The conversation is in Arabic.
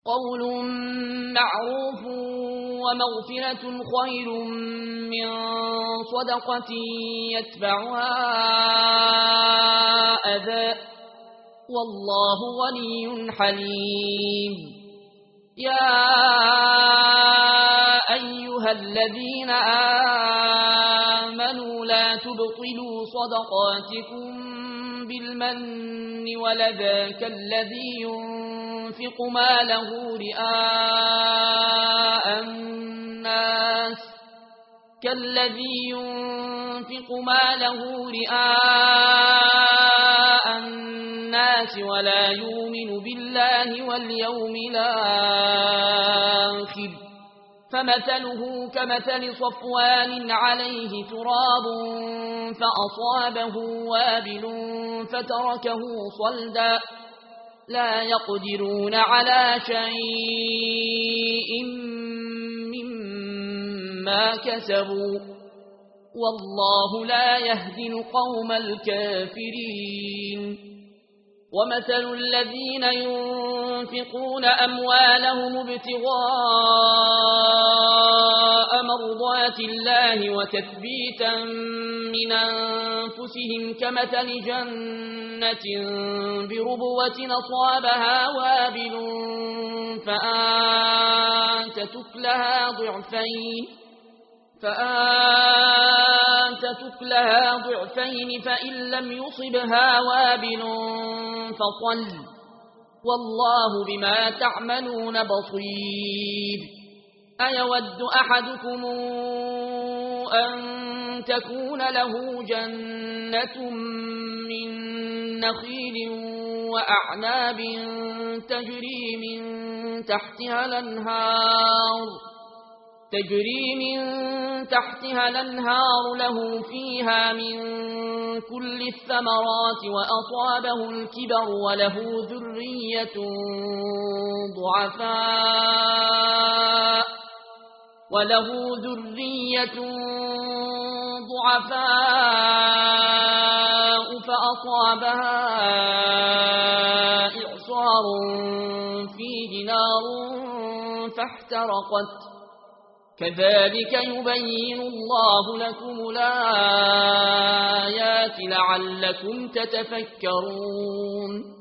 قول معروف ومغفرة خير من صدقة يتبعها أذى والله ولي حليم يا أيها الذين آمنوا لا تبطلوا صدقاتكم بالمن والأذى كالذي ينفق ماله رئاء الناس ولا يؤمن بالله واليوم الآخر فمثله كمثل صفوان عليه تراب فأصابه وابل فتركه صلدا لا يقدرون على شيء مما كسبوا والله لا يهدي القوم الكافرين ومثل الذين ينفقون أموالهم ابتغاء مرضات الله وتثبيتا من أنفسهم كمثل جنة بربوة أصابها وابل فآنتت لها ضعفين فإن لم يصبها وابل فطل والله بما تعملون بصير أيود أحدكم أن تكون له جنة من نخيل وأعناب تجري من تحتها الأنهار له فيها من كل الثمرات وأصابه الكبر وله ذرية ضعفاء فأصابها إعصار فيه نار فاحترقت كذلك يبين الله لكم الآيات لعلكم تتفكرون